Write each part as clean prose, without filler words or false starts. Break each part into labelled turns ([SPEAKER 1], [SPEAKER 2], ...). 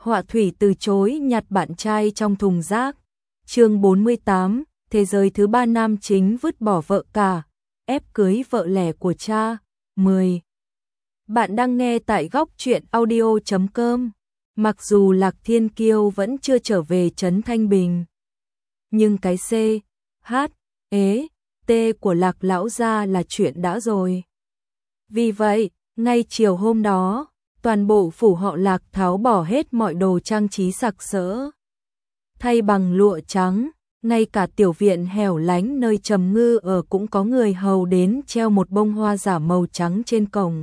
[SPEAKER 1] Họa thủy từ chối nhặt bạn trai trong thùng rác. Chương 48, thế giới thứ ba nam chính vứt bỏ vợ cả, ép cưới vợ lẻ của cha. 10. Bạn đang nghe tại góc truyện audio.com. Mặc dù Lạc Thiên Kiêu vẫn chưa trở về trấn Thanh Bình, nhưng cái C, H, E, T của Lạc lão gia là chuyện đã rồi. Vì vậy, ngay chiều hôm đó, toàn bộ phủ họ Lạc tháo bỏ hết mọi đồ trang trí sặc sỡ, thay bằng lụa trắng. Ngay cả tiểu viện hẻo lánh nơi Trầm Ngư ở cũng có người hầu đến treo một bông hoa giả màu trắng trên cổng.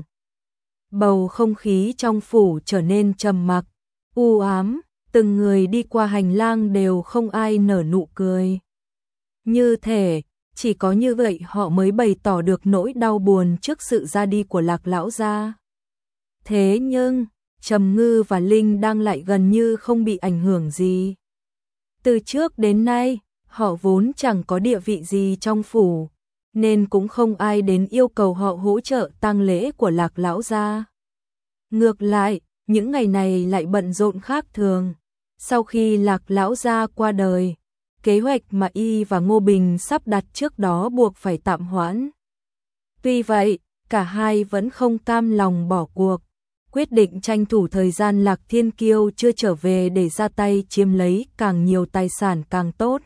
[SPEAKER 1] Bầu không khí trong phủ trở nên trầm mặc, u ám, từng người đi qua hành lang đều không ai nở nụ cười. Như thể, chỉ có như vậy họ mới bày tỏ được nỗi đau buồn trước sự ra đi của Lạc lão gia. Thế nhưng, Trầm Ngư và Linh đang lại gần như không bị ảnh hưởng gì. Từ trước đến nay, họ vốn chẳng có địa vị gì trong phủ, nên cũng không ai đến yêu cầu họ hỗ trợ tang lễ của Lạc lão gia. Ngược lại, những ngày này lại bận rộn khác thường. Sau khi Lạc lão gia qua đời, kế hoạch mà y và Ngô Bình sắp đặt trước đó buộc phải tạm hoãn. Tuy vậy, cả hai vẫn không cam lòng bỏ cuộc, quyết định tranh thủ thời gian Lạc Thiên Kiêu chưa trở về để ra tay chiếm lấy càng nhiều tài sản càng tốt.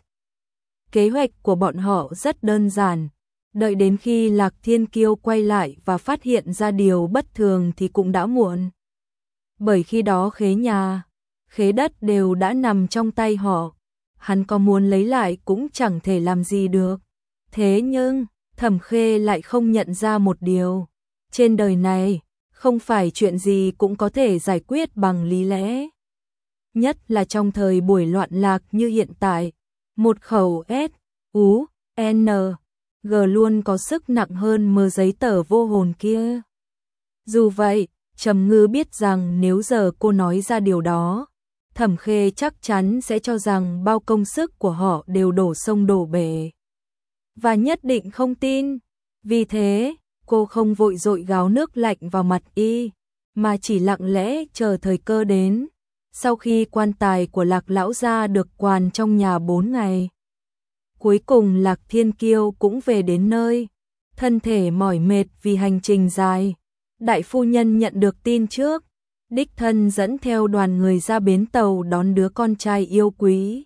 [SPEAKER 1] Kế hoạch của bọn họ rất đơn giản, đợi đến khi Lạc Thiên Kiêu quay lại và phát hiện ra điều bất thường thì cũng đã muộn. Bởi khi đó khế nhà, khế đất đều đã nằm trong tay họ, hắn có muốn lấy lại cũng chẳng thể làm gì được. Thế nhưng, Thẩm Khê lại không nhận ra một điều, trên đời này, không phải chuyện gì cũng có thể giải quyết bằng lý lẽ. Nhất là trong thời buổi loạn lạc như hiện tại, một khẩu S, U, N, G luôn có sức nặng hơn mớ giấy tờ vô hồn kia. Dù vậy, Trầm Ngư biết rằng nếu giờ cô nói ra điều đó, Thẩm Khê chắc chắn sẽ cho rằng bao công sức của họ đều đổ sông đổ bể. Và nhất định không tin. Vì thế, cô không vội dội gáo nước lạnh vào mặt y, mà chỉ lặng lẽ chờ thời cơ đến. Sau khi quan tài của Lạc lão gia được quàn trong nhà 4 ngày, cuối cùng Lạc Thiên Kiêu cũng về đến nơi. Thân thể mỏi mệt vì hành trình dài, đại phu nhân nhận được tin trước, đích thân dẫn theo đoàn người ra bến tàu đón đứa con trai yêu quý.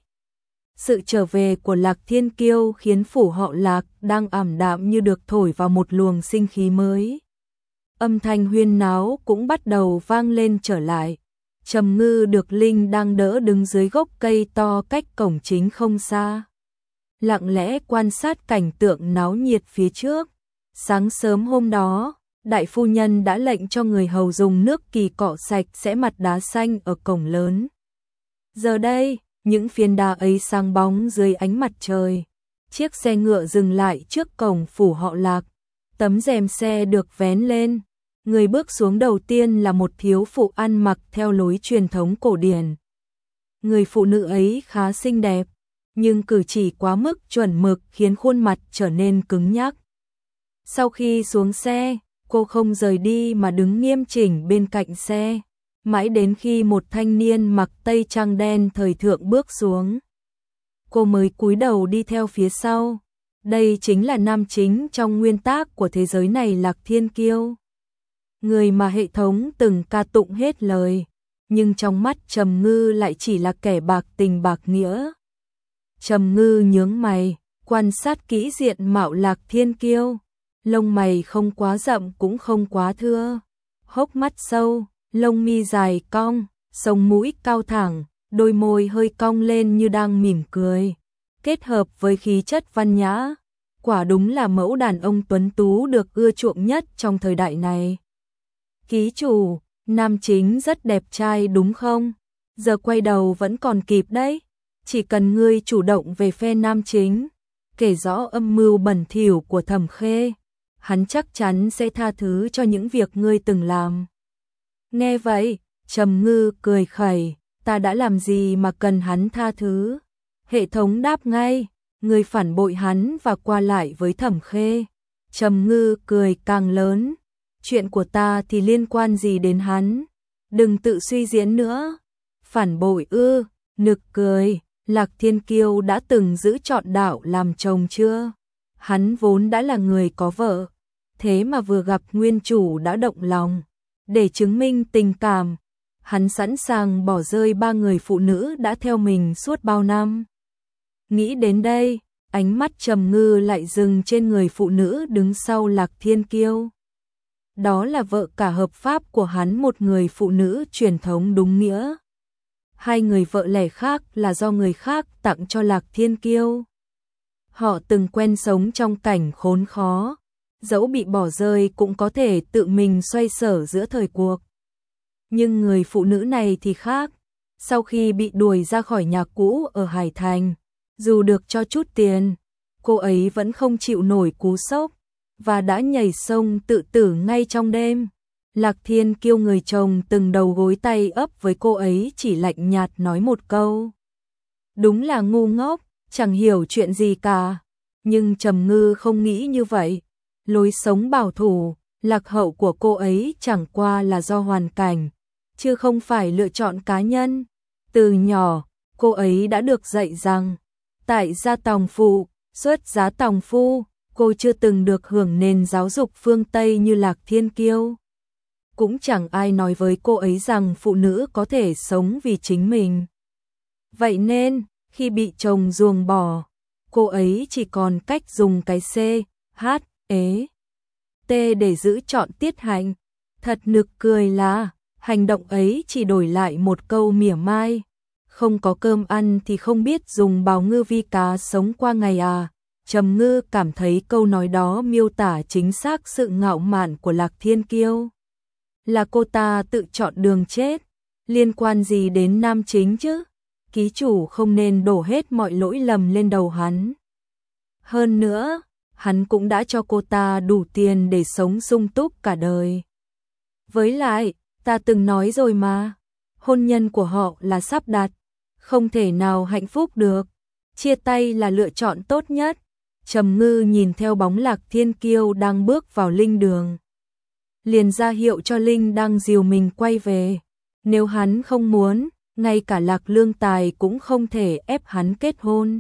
[SPEAKER 1] Sự trở về của Lạc Thiên Kiêu khiến phủ họ Lạc đang ảm đạm như được thổi vào một luồng sinh khí mới. Âm thanh huyên náo cũng bắt đầu vang lên trở lại. Trầm Ngư được Linh đang đỡ đứng dưới gốc cây to cách cổng chính không xa, lặng lẽ quan sát cảnh tượng náo nhiệt phía trước. Sáng sớm hôm đó, đại phu nhân đã lệnh cho người hầu dùng nước kỳ cọ sạch sẽ mặt đá xanh ở cổng lớn. Giờ đây, những phiến đá ấy sáng bóng dưới ánh mặt trời. Chiếc xe ngựa dừng lại trước cổng phủ họ Lạc. Tấm rèm xe được vén lên. Người bước xuống đầu tiên là một thiếu phụ ăn mặc theo lối truyền thống cổ điển. Người phụ nữ ấy khá xinh đẹp, nhưng cử chỉ quá mức chuẩn mực khiến khuôn mặt trở nên cứng nhắc. Sau khi xuống xe, cô không rời đi mà đứng nghiêm chỉnh bên cạnh xe, mãi đến khi một thanh niên mặc tây trang đen thời thượng bước xuống, cô mới cúi đầu đi theo phía sau. Đây chính là nam chính trong nguyên tác của thế giới này, Lạc Thiên Kiêu, người mà hệ thống từng ca tụng hết lời, nhưng trong mắt Trầm Ngư lại chỉ là kẻ bạc tình bạc nghĩa. Trầm Ngư nhướng mày, quan sát kỹ diện mạo Lạc Thiên Kiêu, lông mày không quá rậm cũng không quá thưa, hốc mắt sâu, lông mi dài cong, sống mũi cao thẳng, đôi môi hơi cong lên như đang mỉm cười, kết hợp với khí chất văn nhã, quả đúng là mẫu đàn ông tuấn tú được ưa chuộng nhất trong thời đại này. Ký chủ, nam chính rất đẹp trai đúng không? Giờ quay đầu vẫn còn kịp đấy, chỉ cần ngươi chủ động về phe nam chính, kể rõ âm mưu bẩn thỉu của Thẩm Khê, hắn chắc chắn sẽ tha thứ cho những việc ngươi từng làm. Nghe vậy, Trầm Ngư cười khẩy, ta đã làm gì mà cần hắn tha thứ? Hệ thống đáp ngay, ngươi phản bội hắn và qua lại với Thẩm Khê. Trầm Ngư cười càng lớn, chuyện của ta thì liên quan gì đến hắn? Đừng tự suy diễn nữa. phản bội ư? Nực cười, Lạc Thiên Kiêu đã từng giữ chọn đạo làm chồng chưa? Hắn vốn đã là người có vợ, thế mà vừa gặp nguyên chủ đã động lòng. Để chứng minh tình cảm, hắn sẵn sàng bỏ rơi 3 người phụ nữ đã theo mình suốt bao năm. Nghĩ đến đây, ánh mắt Trầm Ngư lại dừng trên người phụ nữ đứng sau Lạc Thiên Kiêu. Đó là vợ cả hợp pháp của hắn, một người phụ nữ truyền thống đúng nghĩa. 2 người vợ lẻ khác là do người khác tặng cho Lạc Thiên Kiêu. Họ từng quen sống trong cảnh khốn khó, dẫu bị bỏ rơi cũng có thể tự mình xoay sở giữa thời cuộc. Nhưng người phụ nữ này thì khác, sau khi bị đuổi ra khỏi nhà cũ ở Hải Thành, dù được cho chút tiền, cô ấy vẫn không chịu nổi cú sốc và đã nhảy sông tự tử ngay trong đêm. Lạc Thiên Kiêu người chồng từng đầu gối tay ấp với cô ấy chỉ lạnh nhạt nói một câu: đúng là ngu ngốc, chẳng hiểu chuyện gì cả. Nhưng Trầm Ngư không nghĩ như vậy. Lối sống bảo thủ, lạc hậu của cô ấy chẳng qua là do hoàn cảnh, chứ không phải lựa chọn cá nhân. Từ nhỏ, cô ấy đã được dạy rằng, tại gia tòng phụ, xuất giá tòng phu, cô chưa từng được hưởng nền giáo dục phương Tây như Lạc Thiên Kiêu. Cũng chẳng ai nói với cô ấy rằng phụ nữ có thể sống vì chính mình. Vậy nên, khi bị chồng ruồng bỏ, cô ấy chỉ còn cách dùng cái C, H, E, T để giữ chọn tiết hạnh. Thật nực cười là, hành động ấy chỉ đổi lại một câu mỉa mai. Không có cơm ăn thì không biết dùng bào ngư vi cá sống qua ngày à. Trầm Ngư cảm thấy câu nói đó miêu tả chính xác sự ngạo mạn của Lạc Thiên Kiêu. Là cô ta tự chọn đường chết, liên quan gì đến nam chính chứ? Ký chủ không nên đổ hết mọi lỗi lầm lên đầu hắn. Hơn nữa, hắn cũng đã cho cô ta đủ tiền để sống sung túc cả đời. Với lại, ta từng nói rồi mà, hôn nhân của họ là sắp đặt, không thể nào hạnh phúc được. Chia tay là lựa chọn tốt nhất. Trầm Ngư nhìn theo bóng Lạc Thiên Kiêu đang bước vào linh đường, liền ra hiệu cho Linh đang dìu mình quay về. Nếu hắn không muốn, ngay cả Lạc Lương Tài cũng không thể ép hắn kết hôn.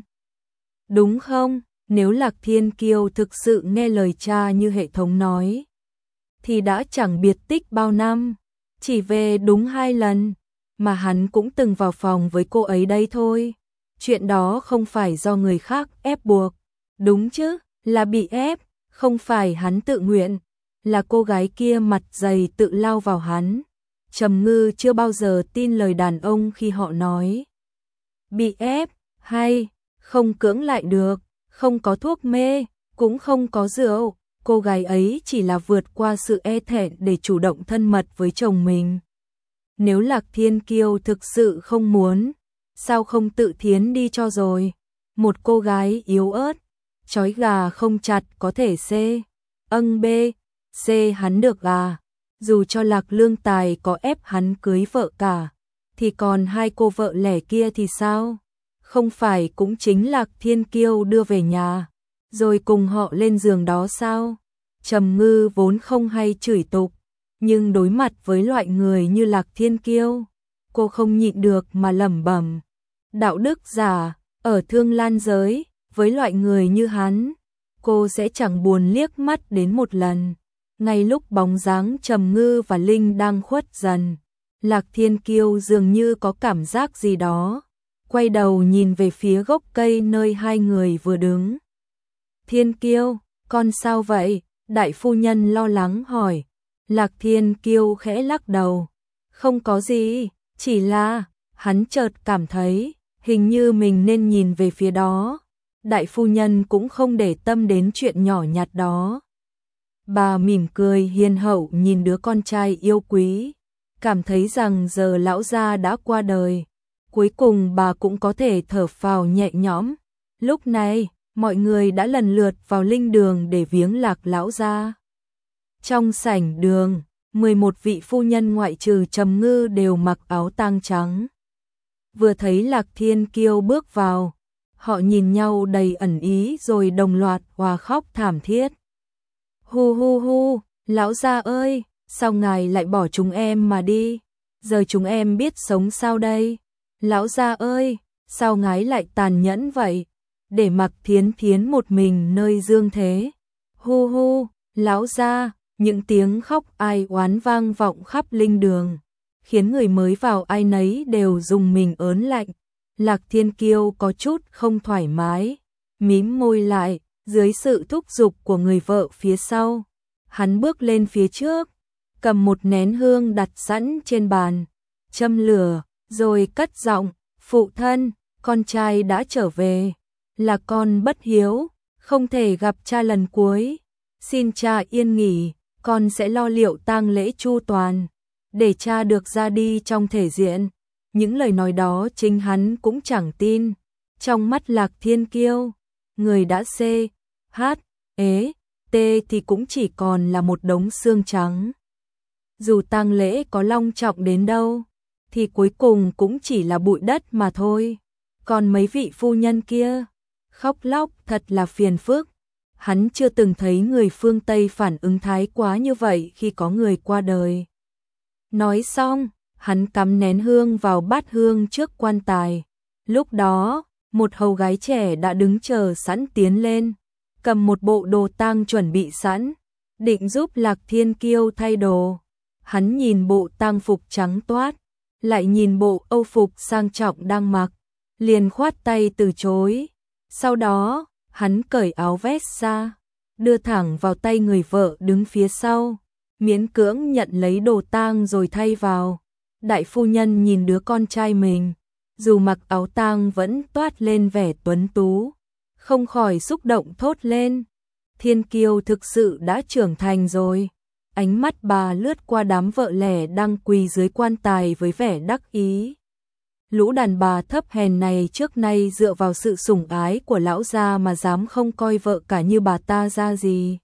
[SPEAKER 1] Đúng không? Nếu Lạc Thiên Kiêu thực sự nghe lời cha như hệ thống nói, thì đã chẳng biệt tích bao năm, chỉ về đúng 2 lần, mà hắn cũng từng vào phòng với cô ấy đấy thôi. Chuyện đó không phải do người khác ép buộc, đúng chứ, là bị ép, không phải hắn tự nguyện, là cô gái kia mặt dày tự lao vào hắn. Trầm Ngư chưa bao giờ tin lời đàn ông khi họ nói bị ép, hay không cưỡng lại được, không có thuốc mê, cũng không có rượu. Cô gái ấy chỉ là vượt qua sự e thẹn để chủ động thân mật với chồng mình. Nếu Lạc Thiên Kiêu thực sự không muốn, sao không tự thiến đi cho rồi? Một cô gái yếu ớt, trói gà không chặt có thể C, B, C hắn được à? Dù cho Lạc Lương Tài có ép hắn cưới vợ cả, thì còn 2 cô vợ lẻ kia thì sao? Không phải cũng chính Lạc Thiên Kiêu đưa về nhà, rồi cùng họ lên giường đó sao? Trầm Ngư vốn không hay chửi tục, nhưng đối mặt với loại người như Lạc Thiên Kiêu, cô không nhịn được mà lẩm bẩm. Đạo đức giả, ở Thương Lan giới, với loại người như hắn, cô sẽ chẳng buồn liếc mắt đến một lần. Ngay lúc bóng dáng Trầm Ngư và Linh đang khuất dần, Lạc Thiên Kiêu dường như có cảm giác gì đó, quay đầu nhìn về phía gốc cây nơi 2 người vừa đứng. Thiên Kiêu, con sao vậy? Đại phu nhân lo lắng hỏi. Lạc Thiên Kiêu khẽ lắc đầu. Không có gì, chỉ là, hắn chợt cảm thấy, hình như mình nên nhìn về phía đó. Đại phu nhân cũng không để tâm đến chuyện nhỏ nhặt đó. Bà mỉm cười hiền hậu nhìn đứa con trai yêu quý, cảm thấy rằng giờ lão gia đã qua đời, cuối cùng bà cũng có thể thở phào nhẹ nhõm. Lúc này, mọi người đã lần lượt vào linh đường để viếng Lạc lão gia. Trong sảnh đường, 11 vị phu nhân ngoại trừ Trầm Ngư đều mặc áo tang trắng. Vừa thấy Lạc Thiên Kiêu bước vào, họ nhìn nhau đầy ẩn ý rồi đồng loạt hòa khóc thảm thiết. Hu hu hu, lão gia ơi, sao ngài lại bỏ chúng em mà đi? Giờ chúng em biết sống sao đây? Lão gia ơi, sao ngái lại tàn nhẫn vậy, để mặc Thiến Thiến một mình nơi dương thế. Hu hu, lão gia, những tiếng khóc ai oán vang vọng khắp linh đường, khiến người mới vào ai nấy đều rùng mình ớn lạnh. Lạc Thiên Kiêu có chút không thoải mái, mím môi lại, dưới sự thúc giục của người vợ phía sau. Hắn bước lên phía trước, cầm một nén hương đặt sẵn trên bàn, châm lửa, rồi cất giọng, phụ thân, con trai đã trở về, là con bất hiếu, không thể gặp cha lần cuối, xin cha yên nghỉ, con sẽ lo liệu tang lễ chu toàn, để cha được ra đi trong thể diện. Những lời nói đó chính hắn cũng chẳng tin, trong mắt Lạc Thiên Kiêu, người đã CHT thì cũng chỉ còn là một đống xương trắng. Dù tang lễ có long trọng đến đâu, thì cuối cùng cũng chỉ là bụi đất mà thôi. Còn mấy vị phu nhân kia, khóc lóc thật là phiền phức. Hắn chưa từng thấy người phương Tây phản ứng thái quá như vậy khi có người qua đời. Nói xong, hắn cắm nén hương vào bát hương trước quan tài. Lúc đó, một hầu gái trẻ đã đứng chờ sẵn tiến lên, cầm một bộ đồ tang chuẩn bị sẵn, định giúp Lạc Thiên Kiêu thay đồ. Hắn nhìn bộ tang phục trắng toát, lại nhìn bộ âu phục sang trọng đang mặc, liền khoát tay từ chối. Sau đó, hắn cởi áo vest ra, đưa thẳng vào tay người vợ đứng phía sau, miễn cưỡng nhận lấy đồ tang rồi thay vào. Đại phu nhân nhìn đứa con trai mình, dù mặc áo tang vẫn toát lên vẻ tuấn tú, không khỏi xúc động thốt lên. Thiên Kiêu thực sự đã trưởng thành rồi. Ánh mắt bà lướt qua đám vợ lẽ đang quỳ dưới quan tài với vẻ đắc ý. Lũ đàn bà thấp hèn này trước nay dựa vào sự sủng ái của lão gia mà dám không coi vợ cả như bà ta ra gì.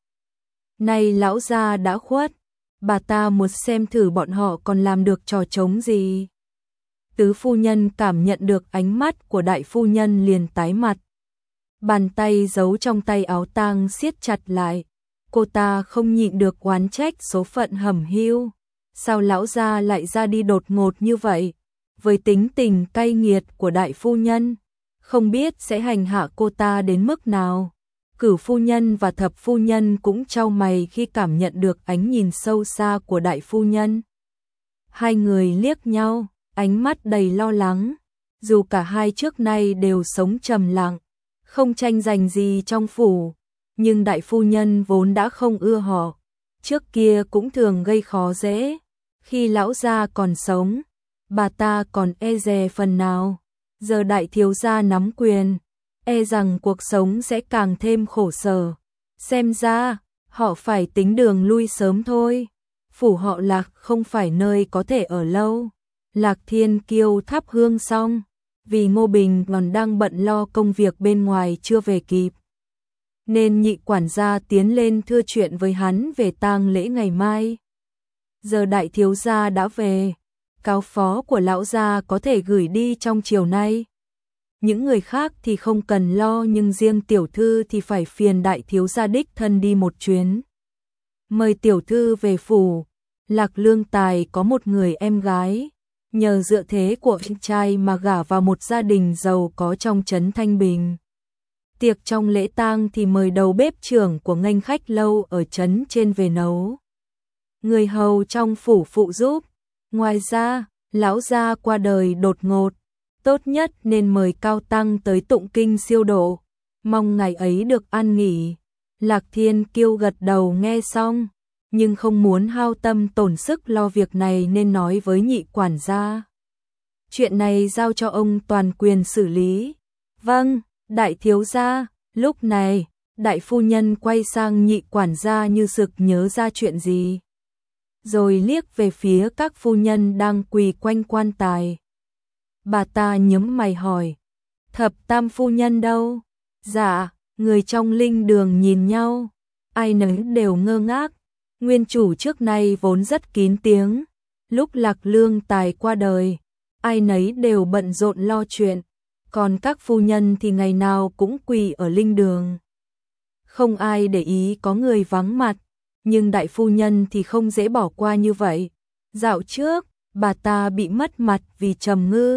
[SPEAKER 1] Nay lão gia đã khuất, bà ta muốn xem thử bọn họ còn làm được trò trống gì. Tứ phu nhân cảm nhận được ánh mắt của đại phu nhân liền tái mặt. Bàn tay giấu trong tay áo tang siết chặt lại. Cô ta không nhịn được oán trách số phận hẩm hiu. Sao lão gia lại ra đi đột ngột như vậy? Với tính tình cay nghiệt của đại phu nhân, không biết sẽ hành hạ cô ta đến mức nào. Cửu phu nhân và thập phu nhân cũng chau mày khi cảm nhận được ánh nhìn sâu xa của đại phu nhân. Hai người liếc nhau, ánh mắt đầy lo lắng. Dù cả hai trước nay đều sống trầm lặng, không tranh giành gì trong phủ, nhưng đại phu nhân vốn đã không ưa họ. Trước kia cũng thường gây khó dễ. Khi lão gia còn sống, bà ta còn e dè phần nào. Giờ đại thiếu gia nắm quyền, e rằng cuộc sống sẽ càng thêm khổ sở. Xem ra, họ phải tính đường lui sớm thôi. Phủ họ Lạc không phải nơi có thể ở lâu. Lạc Thiên Kiêu thắp hương xong, vì Ngô Bình còn đang bận lo công việc bên ngoài chưa về kịp, nên nhị quản gia tiến lên thưa chuyện với hắn về tang lễ ngày mai. Giờ đại thiếu gia đã về, cáo phó của lão gia có thể gửi đi trong chiều nay. Những người khác thì không cần lo, nhưng riêng tiểu thư thì phải phiền đại thiếu gia đích thân đi một chuyến. Mời tiểu thư về phủ. Lạc Lương Tài có một người em gái, nhờ dựa thế của anh trai mà gả vào một gia đình giàu có trong trấn Thanh Bình. Tiệc trong lễ tang thì mời đầu bếp trưởng của nghênh khách lâu ở trấn trên về nấu. Người hầu trong phủ phụ giúp. Ngoài ra, lão gia qua đời đột ngột, tốt nhất nên mời cao tăng tới tụng kinh siêu độ, mong ngày ấy được an nghỉ. Lạc Thiên Kiêu gật đầu nghe xong, nhưng không muốn hao tâm tổn sức lo việc này nên nói với nhị quản gia. Chuyện này giao cho ông toàn quyền xử lý. Vâng, đại thiếu gia. Lúc này, đại phu nhân quay sang nhị quản gia như sực nhớ ra chuyện gì, rồi liếc về phía các phu nhân đang quỳ quanh quan tài. Bà ta nhướng mày hỏi, thập tam phu nhân đâu? Dạ, người trong linh đường nhìn nhau, ai nấy đều ngơ ngác. Nguyên chủ trước nay vốn rất kín tiếng, lúc Lạc Lương Tài qua đời, ai nấy đều bận rộn lo chuyện, còn các phu nhân thì ngày nào cũng quỳ ở linh đường. Không ai để ý có người vắng mặt, nhưng đại phu nhân thì không dễ bỏ qua như vậy. Dạo trước, bà ta bị mất mặt vì trầm ngư,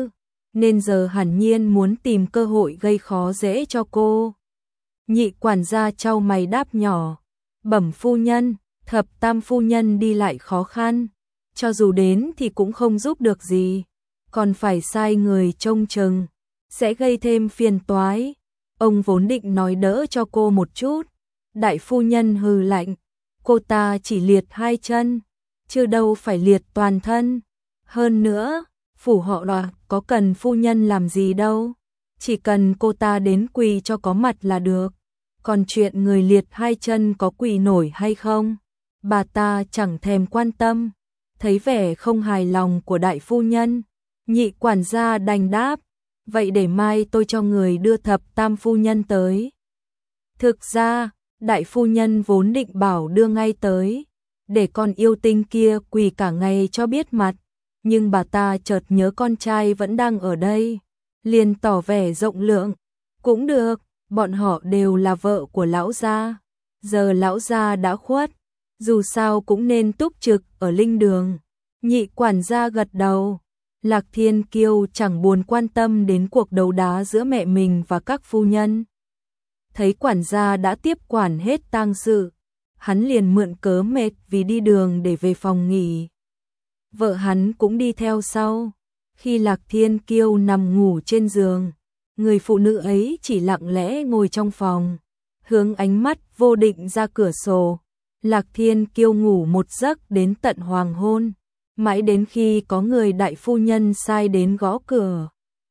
[SPEAKER 1] nên giờ hẳn nhiên muốn tìm cơ hội gây khó dễ cho cô. Nhị quản gia chau mày đáp nhỏ, bẩm phu nhân, thập tam phu nhân đi lại khó khăn, cho dù đến thì cũng không giúp được gì, còn phải sai người trông chừng, sẽ gây thêm phiền toái. Ông vốn định nói đỡ cho cô một chút, đại phu nhân hừ lạnh, cô ta chỉ liệt 2 chân, chứ đâu phải liệt toàn thân. Hơn nữa, phủ họ Đoạt có cần phu nhân làm gì đâu, chỉ cần cô ta đến quỳ cho có mặt là được. Còn chuyện người liệt 2 chân có quỳ nổi hay không, bà ta chẳng thèm quan tâm. Thấy vẻ không hài lòng của đại phu nhân, nhị quản gia đành đáp, vậy để mai tôi cho người đưa thập tam phu nhân tới. Thực ra, đại phu nhân vốn định bảo đưa ngay tới, để con yêu tinh kia quỳ cả ngày cho biết mặt, nhưng bà ta chợt nhớ con trai vẫn đang ở đây, liền tỏ vẻ rộng lượng, cũng được, bọn họ đều là vợ của lão gia, giờ lão gia đã khuất, dù sao cũng nên túc trực ở linh đường. Nhị quản gia gật đầu. Lạc Thiên Kiêu chẳng buồn quan tâm đến cuộc đấu đá giữa mẹ mình và các phu nhân. Thấy quản gia đã tiếp quản hết tang sự, hắn liền mượn cớ mệt vì đi đường để về phòng nghỉ. Vợ hắn cũng đi theo sau. Khi Lạc Thiên Kiêu nằm ngủ trên giường, người phụ nữ ấy chỉ lặng lẽ ngồi trong phòng, hướng ánh mắt vô định ra cửa sổ. Lạc Thiên Kiêu ngủ một giấc đến tận hoàng hôn, mãi đến khi có người đại phu nhân sai đến gõ cửa,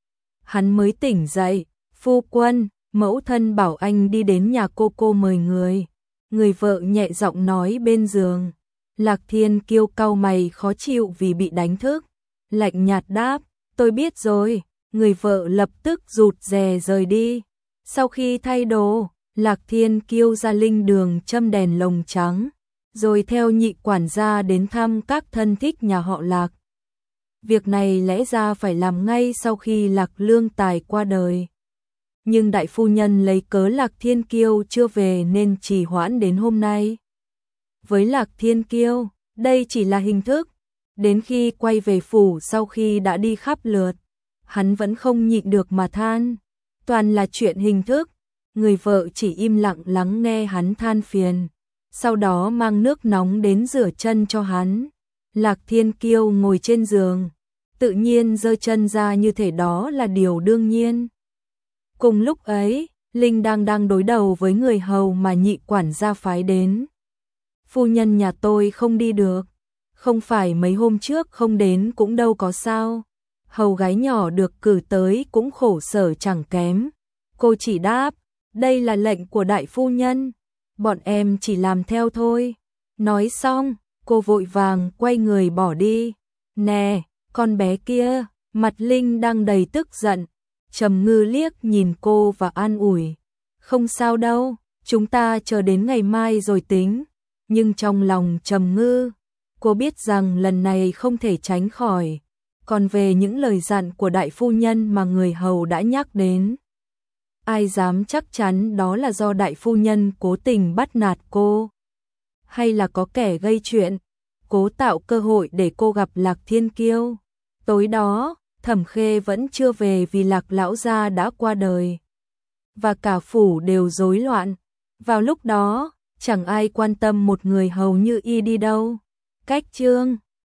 [SPEAKER 1] hắn mới tỉnh dậy. Phu quân, mẫu thân bảo anh đi đến nhà cô mời người. Người vợ nhẹ giọng nói bên giường. Lạc Thiên Kiêu cau mày khó chịu vì bị đánh thức, lạnh nhạt đáp, tôi biết rồi. Người vợ lập tức rụt rè rời đi. Sau khi thay đồ, Lạc Thiên Kiêu ra linh đường châm đèn lồng trắng, rồi theo nhị quản gia đến thăm các thân thích nhà họ Lạc. Việc này lẽ ra phải làm ngay sau khi Lạc Lương Tài qua đời, nhưng đại phu nhân lấy cớ Lạc Thiên Kiêu chưa về nên trì hoãn đến hôm nay. Với Lạc Thiên Kiêu, đây chỉ là hình thức, đến khi quay về phủ sau khi đã đi khắp lượt, hắn vẫn không nhịn được mà than, toàn là chuyện hình thức. Người vợ chỉ im lặng lắng nghe hắn than phiền, sau đó mang nước nóng đến rửa chân cho hắn. Lạc Thiên Kiêu ngồi trên giường, tự nhiên giơ chân ra như thể đó là điều đương nhiên. Cùng lúc ấy, Linh đang đối đầu với người hầu mà nhị quản gia phái đến. Phu nhân nhà tôi không đi được, không phải mấy hôm trước không đến cũng đâu có sao. Hầu gái nhỏ được cử tới cũng khổ sở chẳng kém. Cô chỉ đáp, đây là lệnh của đại phu nhân, bọn em chỉ làm theo thôi. Nói xong, cô vội vàng quay người bỏ đi. Nè, con bé kia, mặt Linh đang đầy tức giận. Trầm Ngư liếc nhìn cô và an ủi, không sao đâu, chúng ta chờ đến ngày mai rồi tính. Nhưng trong lòng Trầm Ngư, cô biết rằng lần này không thể tránh khỏi. Còn về những lời dặn của đại phu nhân mà người hầu đã nhắc đến, ai dám chắc chắn đó là do đại phu nhân cố tình bắt nạt cô, hay là có kẻ gây chuyện, cố tạo cơ hội để cô gặp Lạc Thiên Kiêu. Tối đó, Thẩm Khê vẫn chưa về vì Lạc lão gia đã qua đời, và cả phủ đều rối loạn. Vào lúc đó, chẳng ai quan tâm một người hầu như y đi đâu. Cách chương